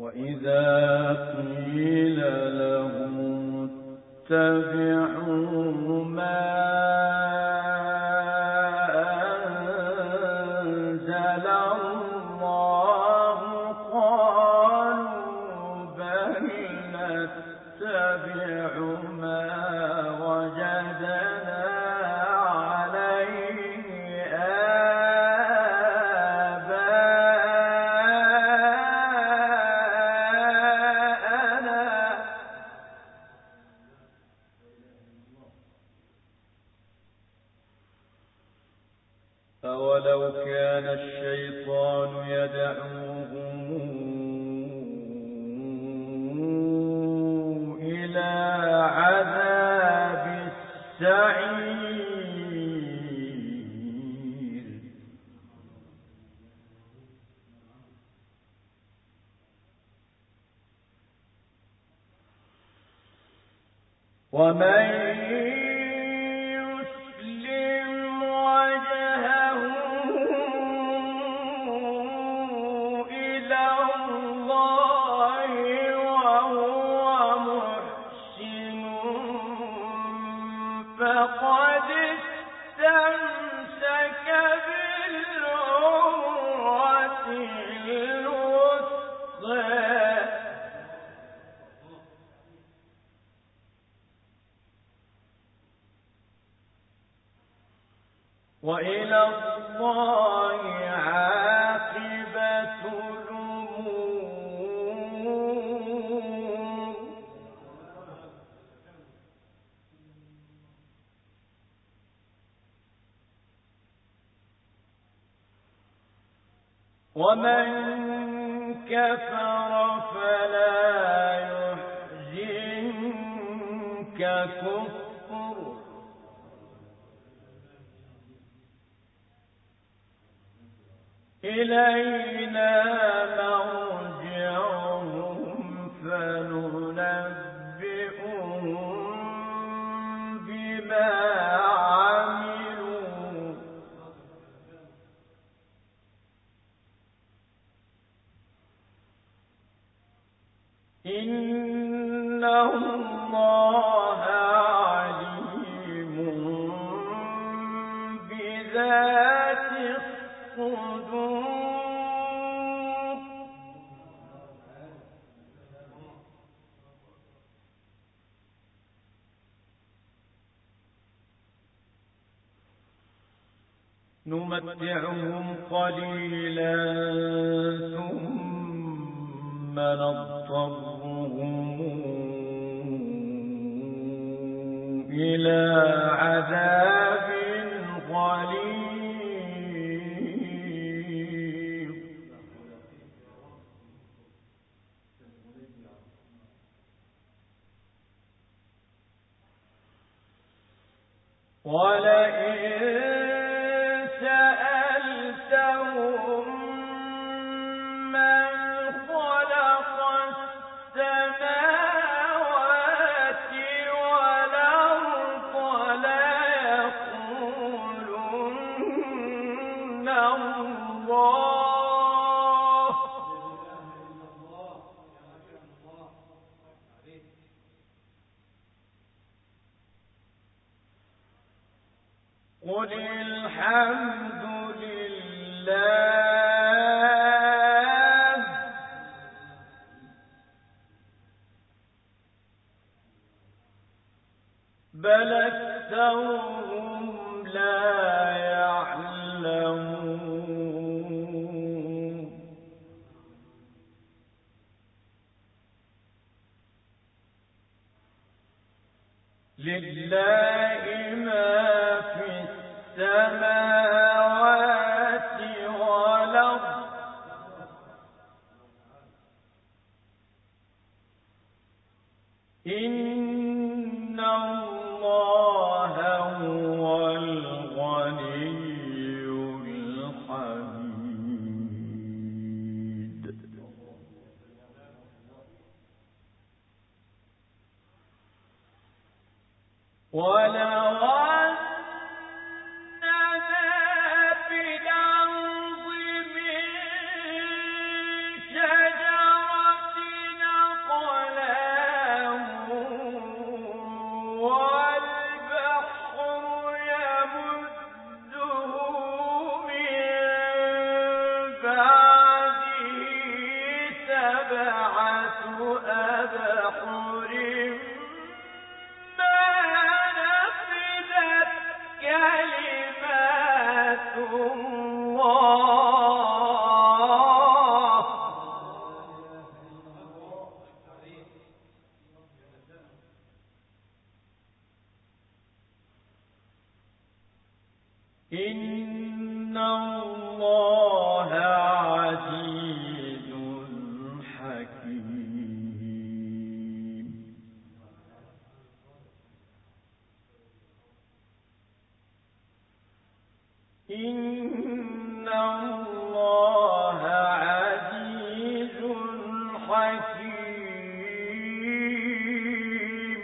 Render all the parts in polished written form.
وإذا قيل لهم اتبعوا ما أنزل الله قالوا بل نتبع ما وجدنا عليه آباءنا أولو كان الشيطان يدعوهم إلى عذاب السعير ومن يسلم وجهه إلى الله وهو محسن فقد استمسك بالعروة الوثقى وإلى الله عاقبة الأمور ومن كفر فلا يحزنك كفره إلينا مرجعهم فننبئهم بما عملوا إن الله عليم بذات الصدور نمتعهم قليلا ثم نضطرهم إلى عذاب غليظ ولئن سألتهم من خلق السماوات والأرض ليقولن الله قل الحمد لله بل أكثرهم لا يعلمون لله ما في السماوات والأرض إن الله هو الغني الحميد ولو أن ما في الأرض من شجرة إن الله عزيز حكيم. إن الله عزيز حكيم.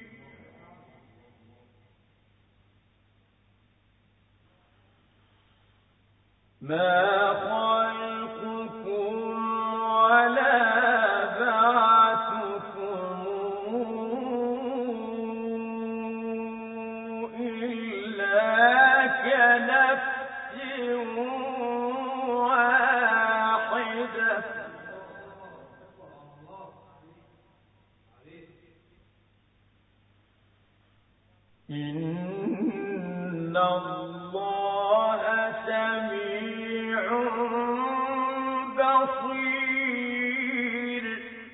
ما خلقكم ولا بعثكم إلا كنفس واحدة. إن الله سميع بصير.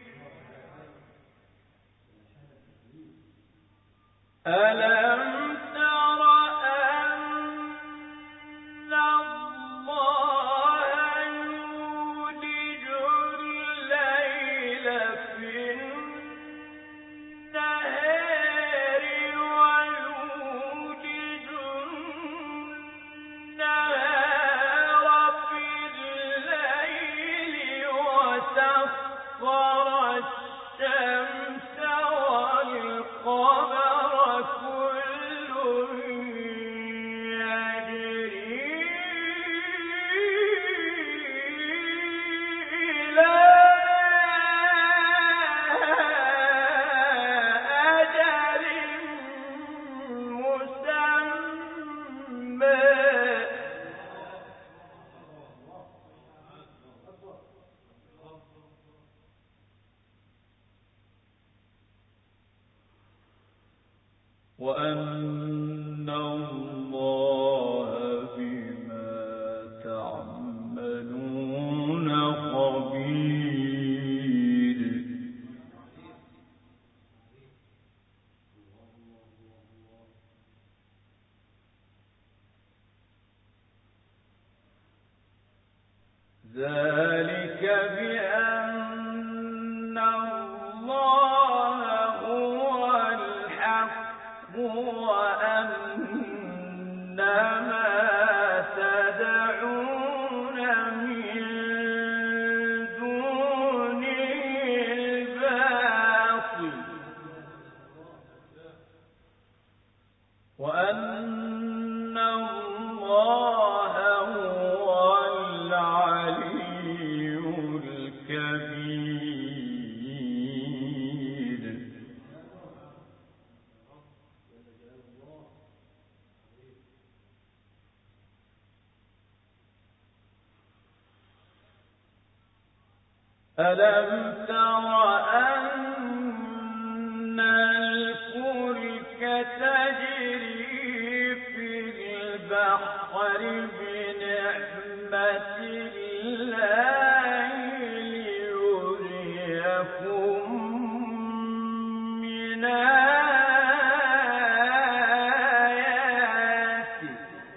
ألم تر أن الله يولج الليل في النهار ويولج النهار في الليل وسخر الشمس والقمر كل يجري إلى أجل مسمى. وأن الله بما تعملون خبير. ذلك بأن الله هو الحق وأن ما تدعون من دونه الباطل وأن الله هو العلي الكبير. ألم تر أن الفلك تجري في البحر بنعمة الله ليريكم من آياته.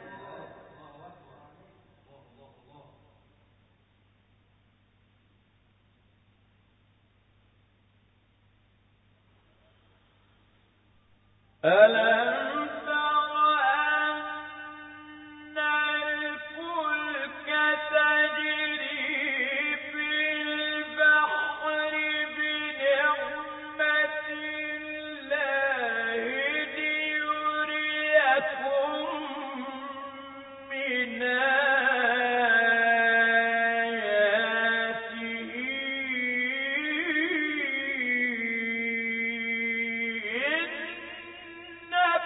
ألم تر أن الفلك تجري في البحر بنعمة الله ليريكم من آياته. إن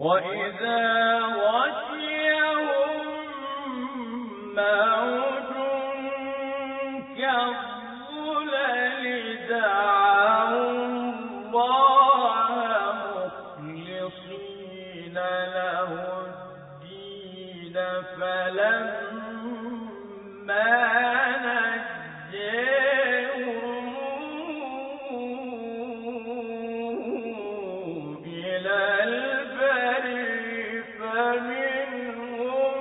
وإذا غشيهم موج كالظلل دعوا الله مخلصين له الدين فلما نجاهم إلى البر فمنهم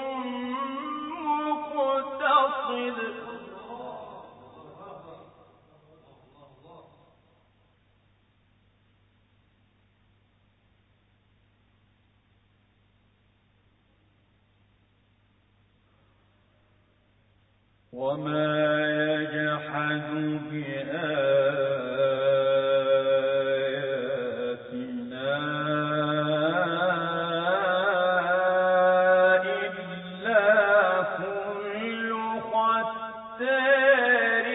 مقتصد وما يجحد بآياتنا إلا كل ختار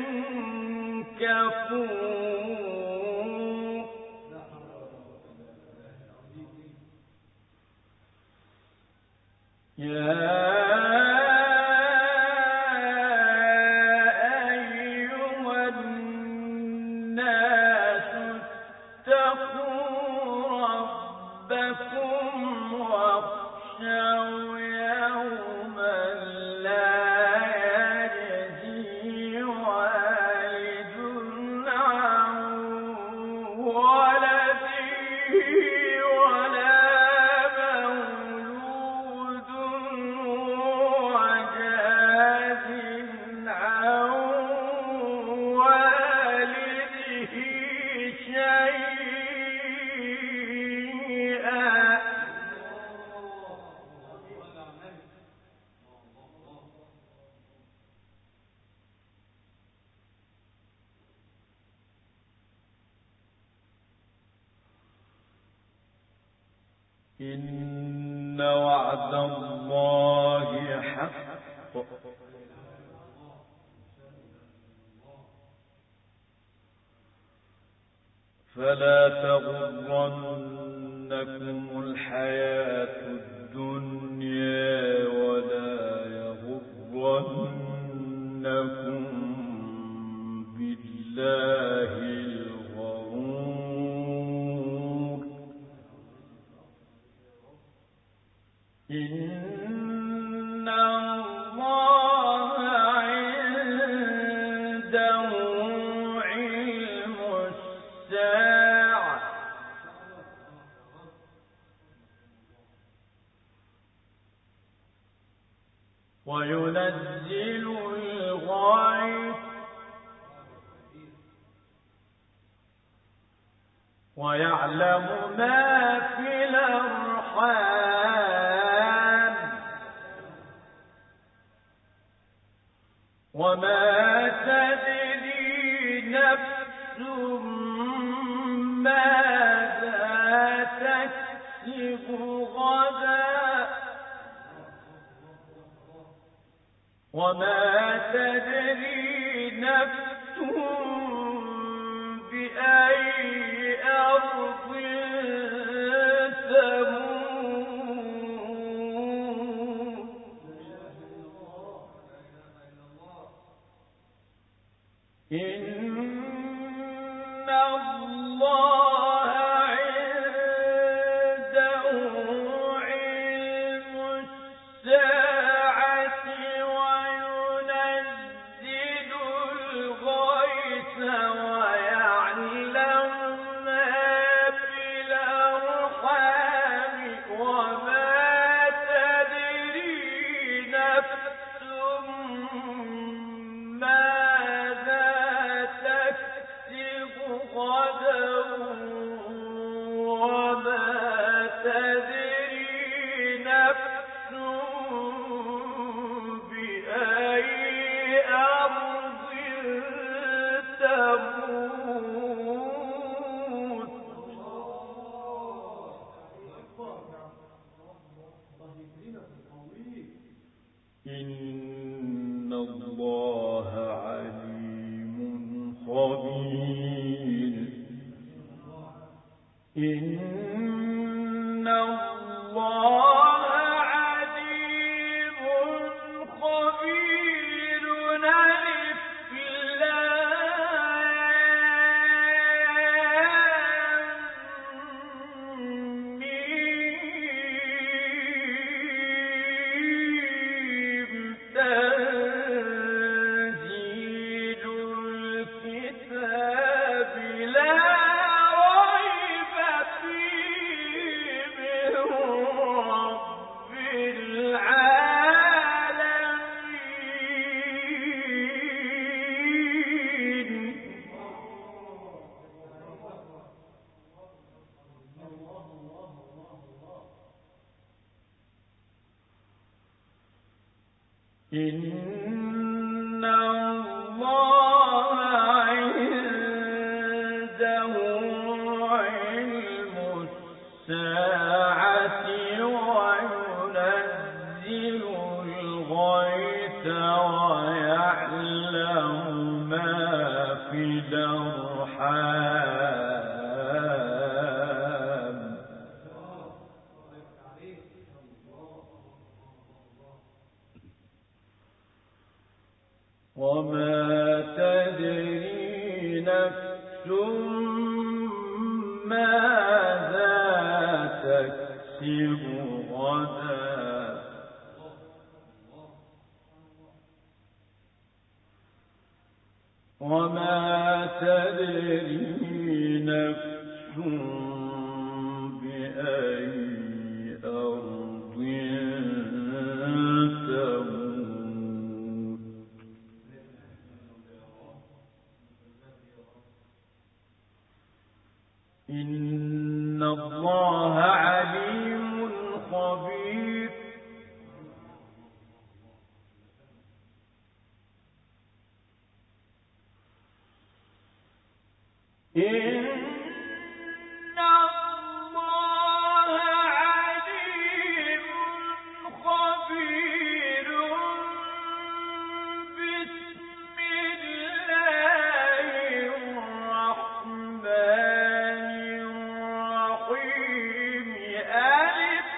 كفور يا إن وعد الله حق فلا تغرنكم الحياة الدنيا ولا يغرنكم بالله الغرور إن الله عنده علم الساعة وينزل الغيث ويعلم ما في الأرحام وما تدري نفس ماذا تكسب غدا وما تدري نفس بأي أرض تموت إن الله عنده علم الساعة وينزل الغيث ويعلم ما في الأرحام وما تدري نفس ماذا تكسب غدا وما تدري نفس بأي أرض تموت إن الله عليم خبير إن الله إن الله عنده علم الساعة وينزل الغيث ويعلم ما في الأرحام وما تدري نفس ماذا تكسب غدا وما تدري نفس بأي أرض تموت إن الله عليم خبير إن الله عليم خبير بسم الله الرحمن الرحيم ألف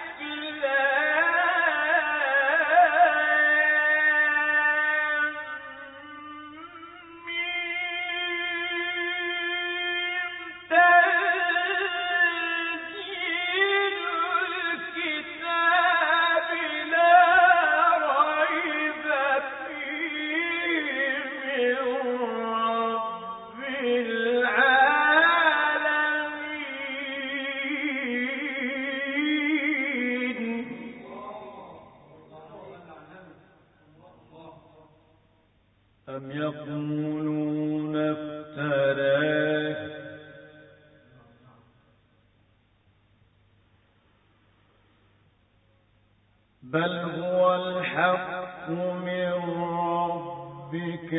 لام ميم تنزيل الكتاب لا ريب فيه من رب العالمين أم يقولون افتراه بل هو الحق من ربك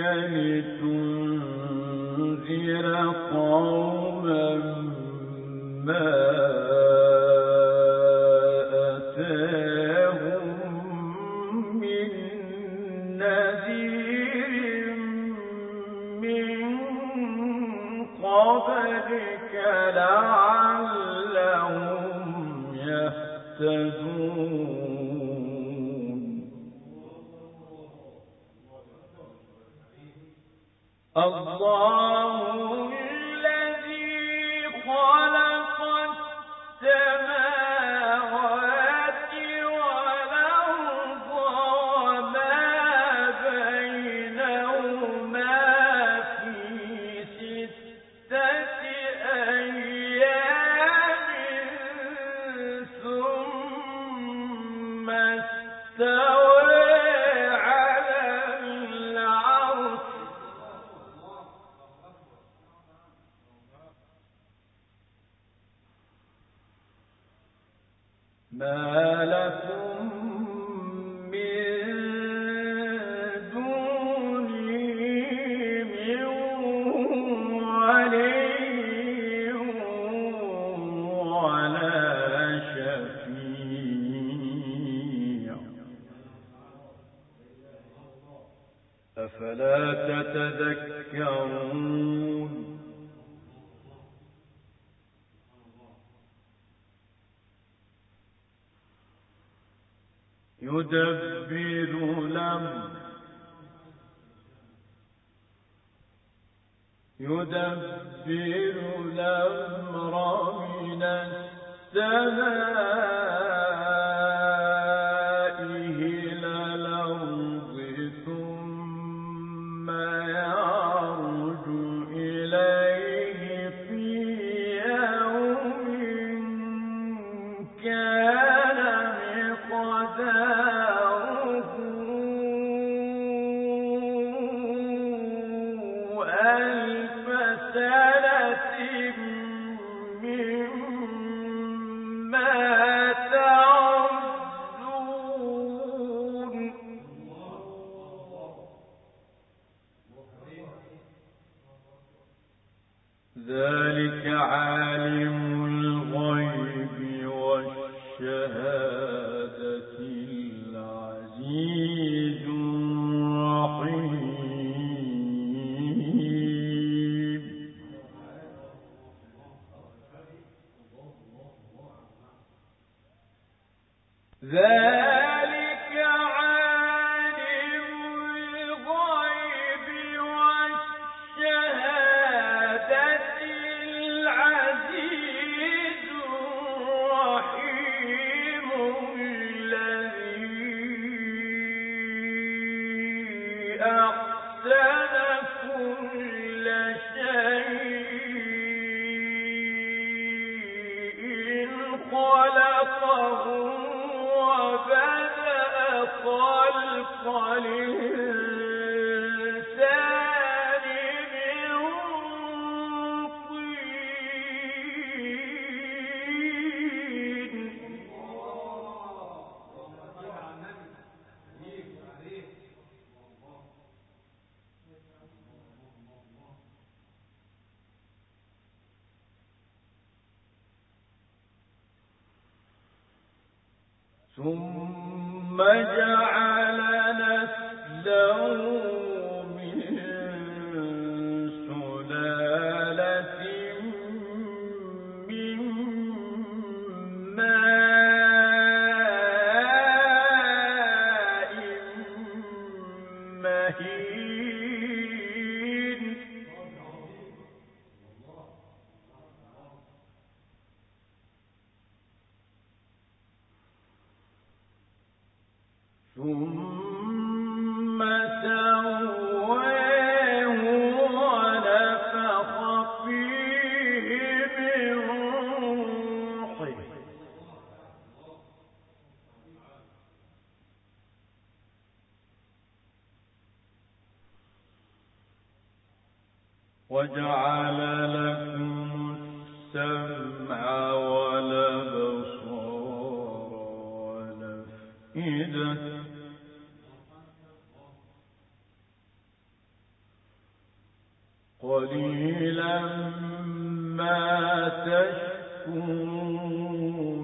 لتنذر قوما ما أتاهم من نذير من قبلك لعلهم يهتدون الله الذي خلق السماوات والأرض وما بينهما في 6 أيام ثم استوى على العرش ما لكم من دونه من ولي ولا شفيع أفلا تتذكرون يدبر الأمر من السماء إلى الأرض ثم يعرج إليه في يوم كان مقداره 1000 سنة مما تعدون ذلك عالم الغيب والشهادة العزيز الرحيم ذلك عالم الغيب والشهادة العزيز الرحيم الذي أحسن كل شيء خلقه وبدأ خلق الإنسان من طين ثم جعل نسله من سلالة من ماء مهين ثم سواه ونفخ فيه من روحه وجعل لكم السمع والأبصار والأفئدة قليلا ما تشكرون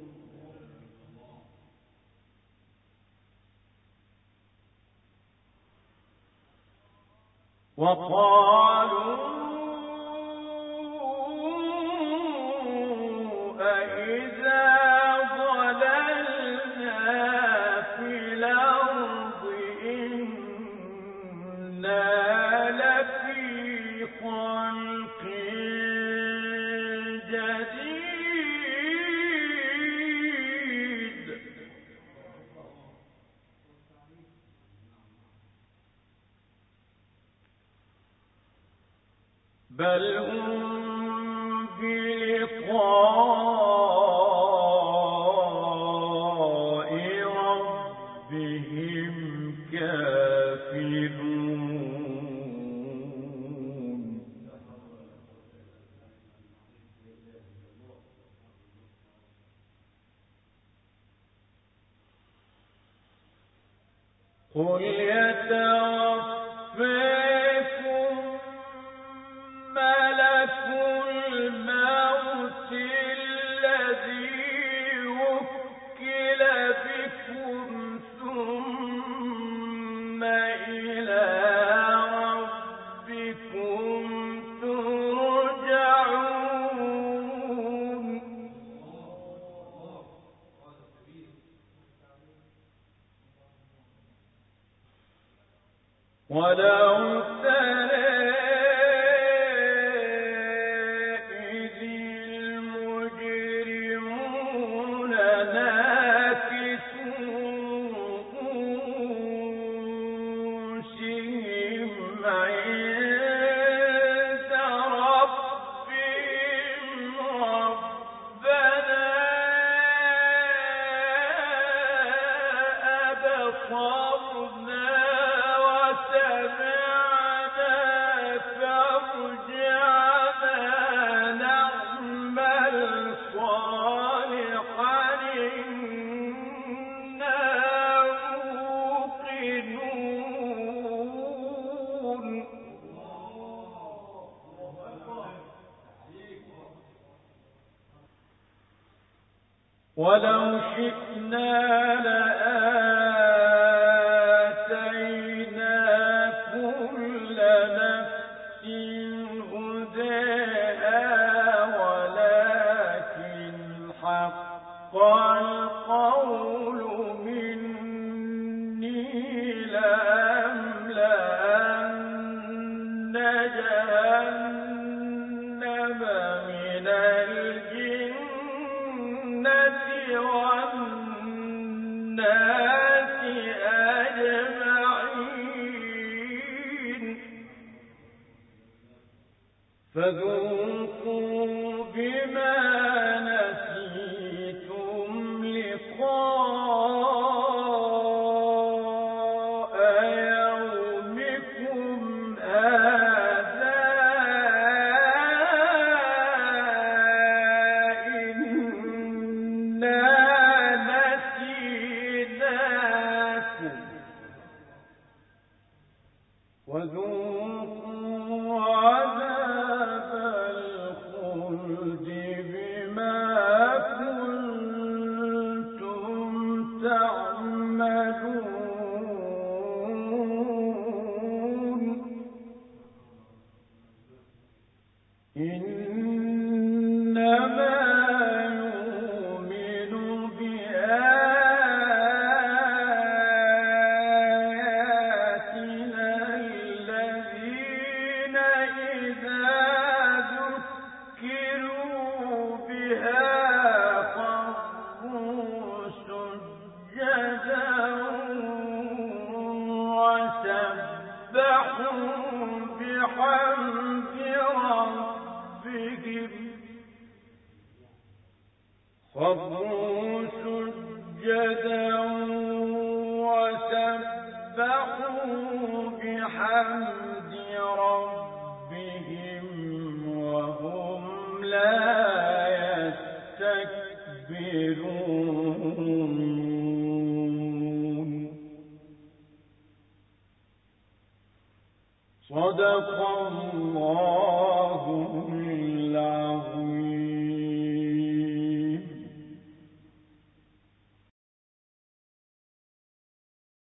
وقالوا أإذا ضللنا في الأرض إنا لفي خلق جديد بل هم بلقاء ربهم كافرون قل يتوفاكم ملك الموت الذي وكل بكم ثم إلى ربكم ترجعون ولو ترى إذ المجرمون ناكسوا رؤوسهم عند ربهم ربنا أبصرنا وسمعنا فارجعنا نعمل صالحا إنا موقنون ولو شئنا لآتينا كل نفس هداها ولكن حق القول مني لأملأن جهنم من الجنة والناس أجمعين فذوقوا بما نسيتم لقاء يومكم هذا إنا نسيناكم وذوقوا عذاب الخلد بما كنتم تعملون إنما يؤمن بآياتنا الذين إذا ذكروا بها خروا سجدا وسبحوا بحمد ربهم خروا سجدا وسبحوا بحمد ربهم وهم لا يستكبرون صدق الله